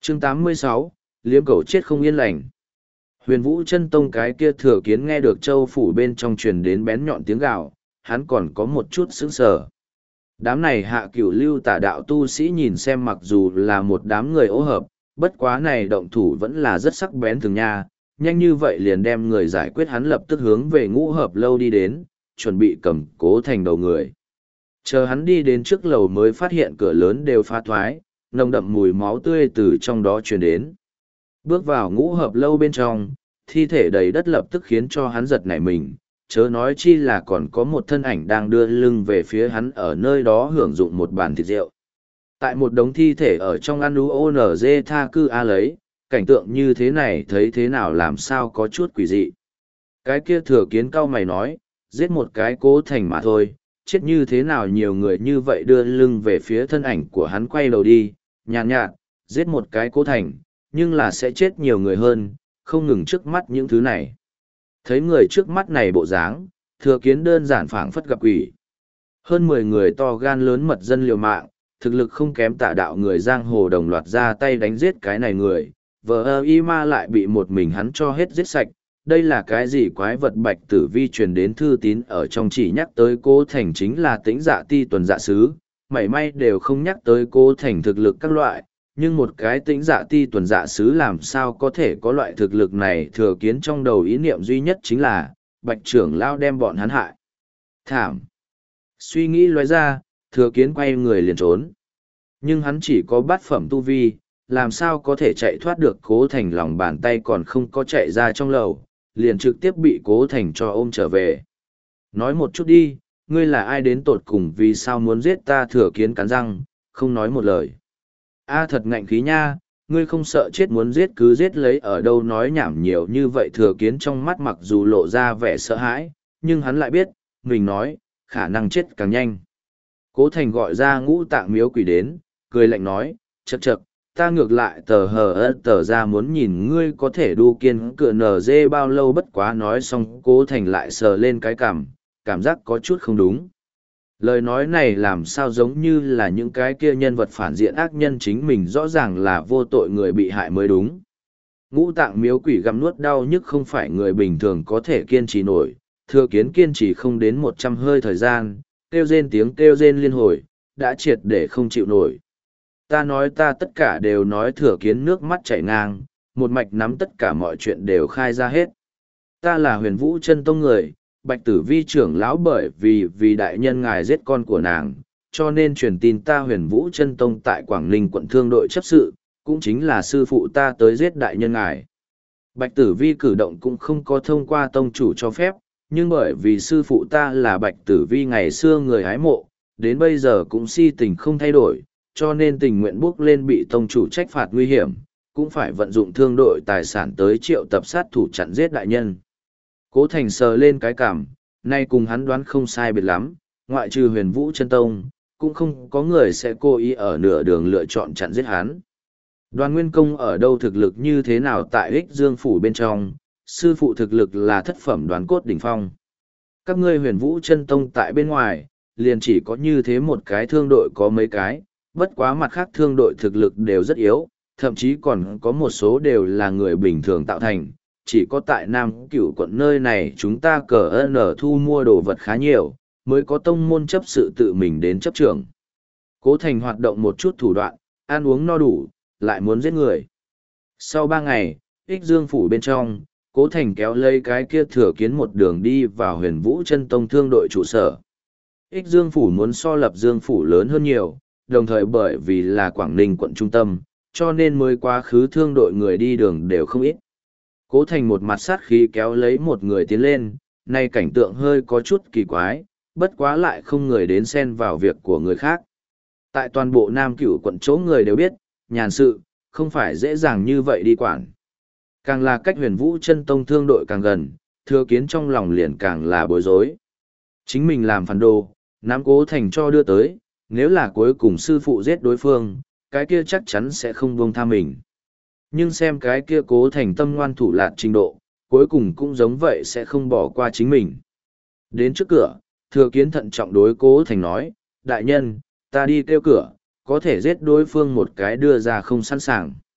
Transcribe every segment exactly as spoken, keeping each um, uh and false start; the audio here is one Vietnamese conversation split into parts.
Chương tám mươi sáu, liếm cầu chết không yên lành. Huyền Vũ Chân Tông cái kia thừa kiến nghe được châu phủ bên trong truyền đến bén nhọn tiếng gào, hắn còn có một chút sững sờ. Đám này hạ cửu lưu tả đạo tu sĩ nhìn xem mặc dù là một đám người ô hợp, bất quá này động thủ vẫn là rất sắc bén thường nha, nhanh như vậy liền đem người giải quyết, hắn lập tức hướng về ngũ hợp lâu đi đến, chuẩn bị cầm Cố Thành đầu người. Chờ hắn đi đến trước lầu mới phát hiện cửa lớn đều phá thoái, nồng đậm mùi máu tươi từ trong đó truyền đến. Bước vào ngũ hợp lâu bên trong, thi thể đầy đất lập tức khiến cho hắn giật nảy mình, chớ nói chi là còn có một thân ảnh đang đưa lưng về phía hắn ở nơi đó hưởng dụng một bàn thịt rượu. Tại một đống thi thể ở trong ăn u o n g tha cư a lấy, cảnh tượng như thế này thấy thế nào làm sao có chút quỷ dị. Cái kia thừa kiến cau mày nói, giết một cái Cố Thành mà thôi, chết như thế nào nhiều người như vậy, đưa lưng về phía thân ảnh của hắn quay đầu đi, nhàn nhạt, nhạt, giết một cái Cố Thành, nhưng là sẽ chết nhiều người hơn, không ngừng trước mắt những thứ này. Thấy người trước mắt này bộ dáng, thừa kiến đơn giản phảng phất gặp quỷ. Hơn mười người to gan lớn mật dân liều mạng, thực lực không kém Tả đạo người giang hồ đồng loạt ra tay đánh giết cái này người, vờ ơ y ma lại bị một mình hắn cho hết giết sạch. Đây là cái gì quái vật? Bạch Tử Vi truyền đến thư tín ở trong chỉ nhắc tới Cố Thành chính là Tĩnh Dạ Ti tuần dạ sứ, mảy may đều không nhắc tới Cố Thành thực lực các loại, nhưng một cái Tĩnh Dạ Ti tuần dạ sứ làm sao có thể có loại thực lực này? Thừa kiến trong đầu ý niệm duy nhất chính là Bạch trưởng lao đem bọn hắn hại thảm. Suy nghĩ lóe ra, thừa kiến quay người liền trốn, nhưng hắn chỉ có bát phẩm tu vi, làm sao có thể chạy thoát được Cố Thành? Lòng bàn tay còn không có chạy ra trong lầu, liền trực tiếp bị Cố Thành cho ôm trở về. Nói một chút đi, ngươi là ai, đến tột cùng vì sao muốn giết ta? Thừa kiến cắn răng, không nói một lời. A thật ngạnh khí nha, ngươi không sợ chết muốn giết cứ giết lấy, ở đâu nói nhảm nhiều như vậy? Thừa kiến trong mắt mặc dù lộ ra vẻ sợ hãi, nhưng hắn lại biết, mình nói, khả năng chết càng nhanh. Cố Thành gọi ra Ngũ Tạng Miếu Quỷ đến, cười lạnh nói, chậc chậc, ta ngược lại tờ hờ ớt tờ ra muốn nhìn ngươi có thể đu kiên cựa nở dê bao lâu. Bất quá nói xong Cố Thành lại sờ lên cái cằm, cảm giác có chút không đúng. Lời nói này làm sao giống như là những cái kia nhân vật phản diện ác nhân, chính mình rõ ràng là vô tội người bị hại mới đúng. Ngũ Tạng Miếu Quỷ gặm nuốt đau nhức không phải người bình thường có thể kiên trì nổi, Thừa Kiến kiên trì không đến một trăm hơi thời gian, kêu rên tiếng kêu rên liên hồi, đã triệt để không chịu nổi. Ta nói ta tất cả đều nói. Thừa Kiến nước mắt chảy ngang, một mạch nắm tất cả mọi chuyện đều khai ra hết. Ta là Huyền Vũ Chân Tông người, Bạch Tử Vi trưởng lão bởi vì vì đại nhân ngài giết con của nàng, cho nên truyền tin ta Huyền Vũ Chân Tông tại Quảng Ninh quận thương đội chấp sự, cũng chính là sư phụ ta tới giết đại nhân ngài. Bạch Tử Vi cử động cũng không có thông qua tông chủ cho phép, nhưng bởi vì sư phụ ta là Bạch Tử Vi ngày xưa người hái mộ, đến bây giờ cũng si tình không thay đổi, cho nên tình nguyện bước lên bị tông chủ trách phạt nguy hiểm, cũng phải vận dụng thương đội tài sản tới triệu tập sát thủ chặn giết đại nhân. Cố Thành sờ lên cái cảm, nay cùng hắn đoán không sai biệt lắm, ngoại trừ Huyền Vũ Chân Tông, cũng không có người sẽ cố ý ở nửa đường lựa chọn chặn giết hắn. Đoàn Nguyên Công ở đâu, thực lực như thế nào? Tại Ích Dương Phủ bên trong, sư phụ thực lực là thất phẩm đoán cốt đỉnh phong. Các ngươi Huyền Vũ Chân Tông tại bên ngoài, liền chỉ có như thế một cái thương đội, có mấy cái, bất quá mặt khác thương đội thực lực đều rất yếu, thậm chí còn có một số đều là người bình thường tạo thành. Chỉ có tại Nam Cửu quận nơi này chúng ta cờ nở thu mua đồ vật khá nhiều, mới có tông môn chấp sự tự mình đến chấp trưởng. Cố Thành hoạt động một chút thủ đoạn, ăn uống no đủ, lại muốn giết người. Sau ba ngày, Ích Dương Phủ bên trong, Cố Thành kéo lấy cái kia Thừa Kiến một đường đi vào Huyền Vũ Chân Tông thương đội trụ sở. Ích Dương Phủ muốn so Lập Dương Phủ lớn hơn nhiều, đồng thời bởi vì là Quảng Ninh quận trung tâm, cho nên mới quá khứ thương đội người đi đường đều không ít. Cố Thành một mặt sát khí kéo lấy một người tiến lên, nay cảnh tượng hơi có chút kỳ quái, bất quá lại không người đến xen vào việc của người khác. Tại toàn bộ Nam Cửu quận chỗ người đều biết, nhàn sự, không phải dễ dàng như vậy đi quản. Càng là cách Huyền Vũ Chân Tông thương đội càng gần, Thừa Kiến trong lòng liền càng là bối rối. Chính mình làm phản đồ, nắm Cố Thành cho đưa tới, nếu là cuối cùng sư phụ giết đối phương, cái kia chắc chắn sẽ không buông tha mình. Nhưng xem cái kia Cố Thành tâm ngoan thủ lạt trình độ, cuối cùng cũng giống vậy sẽ không bỏ qua chính mình. Đến trước cửa, Thừa Kiến thận trọng đối Cố Thành nói, đại nhân, ta đi kêu cửa, có thể giết đối phương một cái đưa ra không sẵn sàng.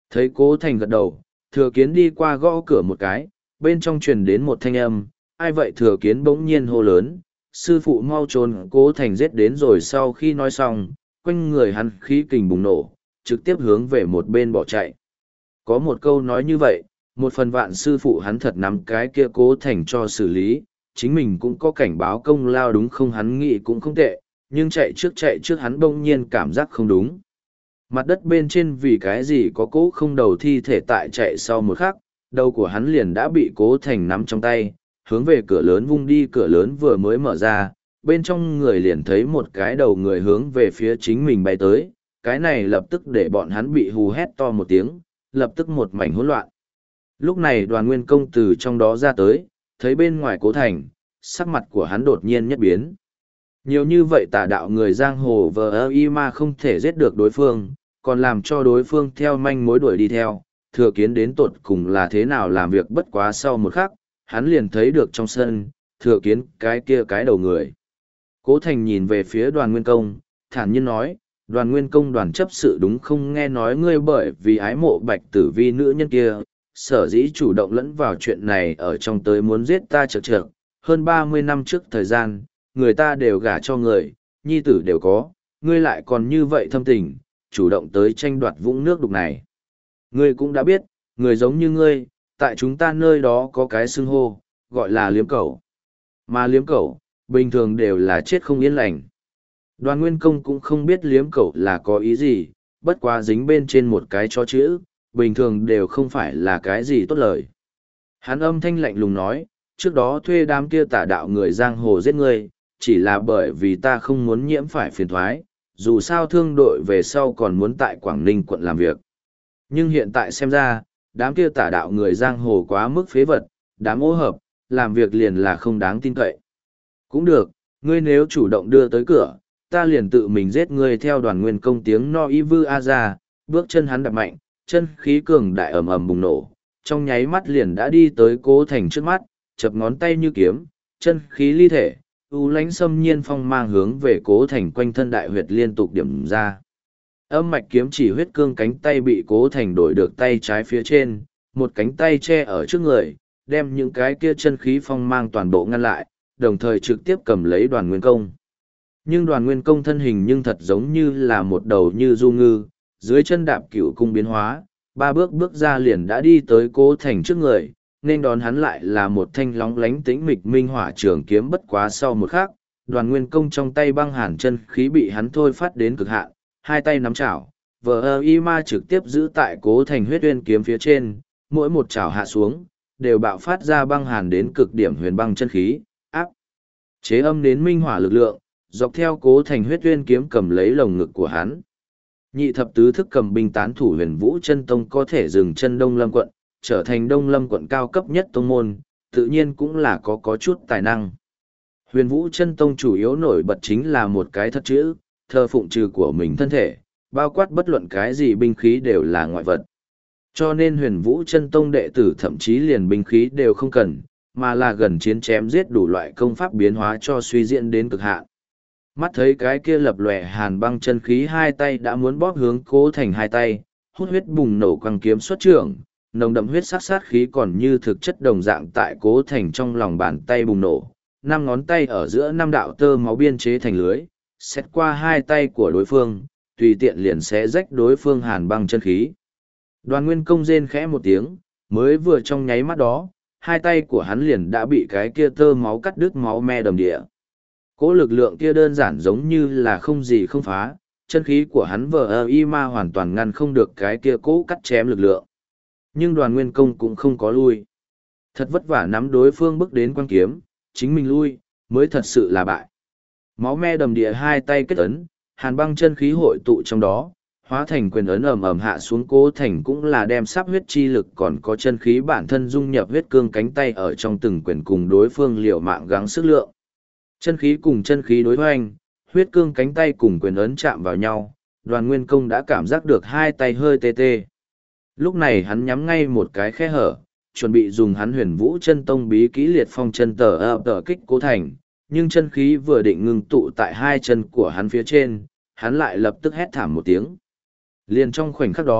Thấy Cố Thành gật đầu, Thừa Kiến đi qua gõ cửa một cái, bên trong truyền đến một thanh âm, ai vậy? Thừa Kiến bỗng nhiên hô lớn, sư phụ mau trốn. Cố Thành giết đến rồi. Sau khi nói xong, quanh người hắn khí kình bùng nổ, trực tiếp hướng về một bên bỏ chạy. Có một câu nói như vậy, một phần vạn sư phụ hắn thật nắm cái kia Cố Thành cho xử lý, chính mình cũng có cảnh báo công lao đúng không? Hắn nghĩ cũng không tệ, nhưng chạy trước chạy trước hắn bỗng nhiên cảm giác không đúng. Mặt đất bên trên vì cái gì có cố không đầu thi thể tại chạy sau một khắc, đầu của hắn liền đã bị Cố Thành nắm trong tay, hướng về cửa lớn vung đi. Cửa lớn vừa mới mở ra, bên trong người liền thấy một cái đầu người hướng về phía chính mình bay tới, cái này lập tức để bọn hắn bị hù hét to một tiếng, lập tức một mảnh hỗn loạn. Lúc này Đoàn Nguyên Công từ trong đó ra tới, thấy bên ngoài Cố Thành, sắc mặt của hắn đột nhiên nhất biến. Nhiều như vậy tà đạo người giang hồ vờ ơ y ma không thể giết được đối phương, còn làm cho đối phương theo manh mối đuổi đi theo, Thừa Kiến đến tột cùng là thế nào làm việc. Bất quá sau một khắc, hắn liền thấy được trong sân, Thừa Kiến cái kia cái đầu người. Cố Thành nhìn về phía Đoàn Nguyên Công, thản nhiên nói, Đoàn Nguyên Công đoàn chấp sự đúng không? Nghe nói ngươi bởi vì ái mộ Bạch Tử Vi nữ nhân kia, sở dĩ chủ động lẫn vào chuyện này ở trong tới muốn giết ta chật chật, hơn ba mươi năm trước thời gian, người ta đều gả cho người, nhi tử đều có, ngươi lại còn như vậy thâm tình, chủ động tới tranh đoạt vũng nước đục này. Ngươi cũng đã biết, người giống như ngươi, tại chúng ta nơi đó có cái xưng hô, gọi là liếm cẩu. Mà liếm cẩu, bình thường đều là chết không yên lành. Đoàn Nguyên Công cũng không biết liếm cẩu là có ý gì, bất quá dính bên trên một cái cho chữ, bình thường đều không phải là cái gì tốt lời. Hắn âm thanh lạnh lùng nói, trước đó thuê đám kia tả đạo người giang hồ giết ngươi, chỉ là bởi vì ta không muốn nhiễm phải phiền thoái, dù sao thương đội về sau còn muốn tại Quảng Ninh quận làm việc. Nhưng hiện tại xem ra, đám kia tả đạo người giang hồ quá mức phế vật, đám ô hợp, làm việc liền là không đáng tin cậy. Cũng được, ngươi nếu chủ động đưa tới cửa, ta liền tự mình giết ngươi. Theo Đoàn Nguyên Công tiếng no y vư a ra, bước chân hắn đập mạnh, chân khí cường đại ầm ầm bùng nổ, trong nháy mắt liền đã đi tới Cố Thành trước mắt, chập ngón tay như kiếm, chân khí ly thể, u lãnh xâm nhiên phong mang hướng về Cố Thành quanh thân đại huyệt liên tục điểm ra. Âm mạch kiếm chỉ huyết cương cánh tay bị Cố Thành đổi được tay trái phía trên, một cánh tay che ở trước người, đem những cái kia chân khí phong mang toàn bộ ngăn lại, đồng thời trực tiếp cầm lấy Đoàn Nguyên Công. Nhưng Đoàn Nguyên Công thân hình nhưng thật giống như là một đầu như du ngư, dưới chân đạp cửu cung biến hóa, ba bước bước ra liền đã đi tới Cố Thành trước người, nên đón hắn lại là một thanh lóng lánh tĩnh mịch minh hỏa trường kiếm. Bất quá sau một khắc, Đoàn Nguyên Công trong tay băng hàn chân khí bị hắn thôi phát đến cực hạn, hai tay nắm chảo, vờ ơ y ma trực tiếp giữ tại Cố Thành huyết uyên kiếm phía trên, mỗi một chảo hạ xuống, đều bạo phát ra băng hàn đến cực điểm huyền băng chân khí, áp chế âm đến minh hỏa lực lượng, dọc theo Cố Thành huyết uyên kiếm cầm lấy lồng ngực của hắn. Nhị thập tứ thức cầm binh tán thủ Huyền Vũ Chân Tông có thể dừng chân Đông Lâm quận, trở thành Đông Lâm quận cao cấp nhất tông môn, tự nhiên cũng là có có chút tài năng. Huyền Vũ Chân Tông chủ yếu nổi bật chính là một cái thật chữ, thờ phụng trừ của mình thân thể, bao quát bất luận cái gì binh khí đều là ngoại vật. Cho nên Huyền Vũ Chân Tông đệ tử thậm chí liền binh khí đều không cần, mà là gần chiến chém giết đủ loại công pháp biến hóa cho suy diễn đến cực hạn. Mắt thấy cái kia lập lòe hàn băng chân khí hai tay đã muốn bóp hướng Cố Thành hai tay, hút huyết bùng nổ quăng kiếm xuất trưởng, nồng đậm huyết sát sát khí còn như thực chất đồng dạng tại Cố Thành trong lòng bàn tay bùng nổ, năm ngón tay ở giữa năm đạo tơ máu biên chế thành lưới, xét qua hai tay của đối phương, tùy tiện liền xé rách đối phương hàn băng chân khí. Đoàn Nguyên Công rên khẽ một tiếng, mới vừa trong nháy mắt đó, hai tay của hắn liền đã bị cái kia tơ máu cắt đứt máu me đầm địa. Cỗ lực lượng kia đơn giản giống như là không gì không phá, chân khí của hắn vờ ơ y ma hoàn toàn ngăn không được cái kia cỗ cắt chém lực lượng. Nhưng Đoàn Nguyên Công cũng không có lui. Thật vất vả nắm đối phương bước đến quan kiếm, chính mình lui, mới thật sự là bại. Máu me đầm địa hai tay kết ấn, hàn băng chân khí hội tụ trong đó, hóa thành quyền ấn ầm ầm hạ xuống. Cố Thành cũng là đem sắp huyết chi lực còn có chân khí bản thân dung nhập huyết cương cánh tay ở trong từng quyền cùng đối phương liều mạng gắng sức lượng. Chân khí cùng chân khí đối hoành, huyết cương cánh tay cùng quyền ấn chạm vào nhau, Đoàn Nguyên Công đã cảm giác được hai tay hơi tê tê. Lúc này hắn nhắm ngay một cái khe hở, chuẩn bị dùng hắn Huyền Vũ Chân Tông bí kỹ liệt phong chân tờ ập tờ kích Cố Thành, nhưng chân khí vừa định ngưng tụ tại hai chân của hắn phía trên, hắn lại lập tức hét thảm một tiếng. Liền trong khoảnh khắc đó,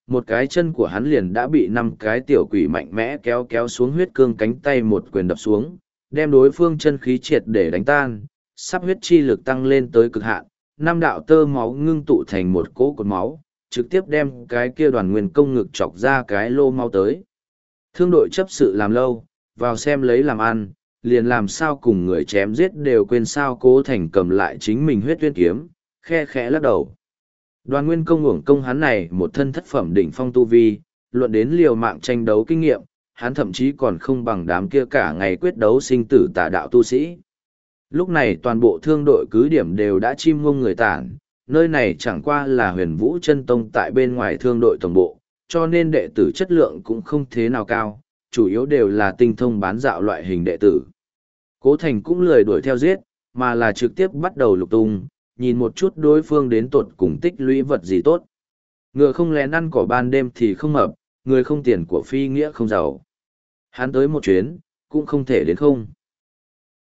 một cái chân của hắn liền đã bị năm cái tiểu quỷ mạnh mẽ kéo kéo xuống huyết cương cánh tay một quyền đập xuống, đem đối phương chân khí triệt để đánh tan, sắp huyết chi lực tăng lên tới cực hạn, năm đạo tơ máu ngưng tụ thành một cỗ cột máu, trực tiếp đem cái kia đoàn nguyên công ngực chọc ra cái lô máu tới. Thương đội chấp sự làm lâu, vào xem lấy làm ăn, liền làm sao cùng người chém giết đều quên sao Cố Thành cầm lại chính mình huyết tuyên kiếm, khe khẽ lắc đầu. Đoàn nguyên công uổng công hắn này một thân thất phẩm đỉnh phong tu vi, luận đến liều mạng tranh đấu kinh nghiệm, hắn thậm chí còn không bằng đám kia cả ngày quyết đấu sinh tử tà đạo tu sĩ. Lúc này toàn bộ thương đội cứ điểm đều đã chim ngông người tản, nơi này chẳng qua là huyền vũ chân tông tại bên ngoài thương đội tổng bộ, cho nên đệ tử chất lượng cũng không thế nào cao, chủ yếu đều là tinh thông bán dạo loại hình đệ tử. Cố Thành cũng lười đuổi theo giết, mà là trực tiếp bắt đầu lục tung, nhìn một chút đối phương đến tột cùng tích lũy vật gì tốt. Ngựa không lén ăn cỏ ban đêm thì không mập, người không tiền của phi nghĩa không giàu. Hắn tới một chuyến, cũng không thể đến không.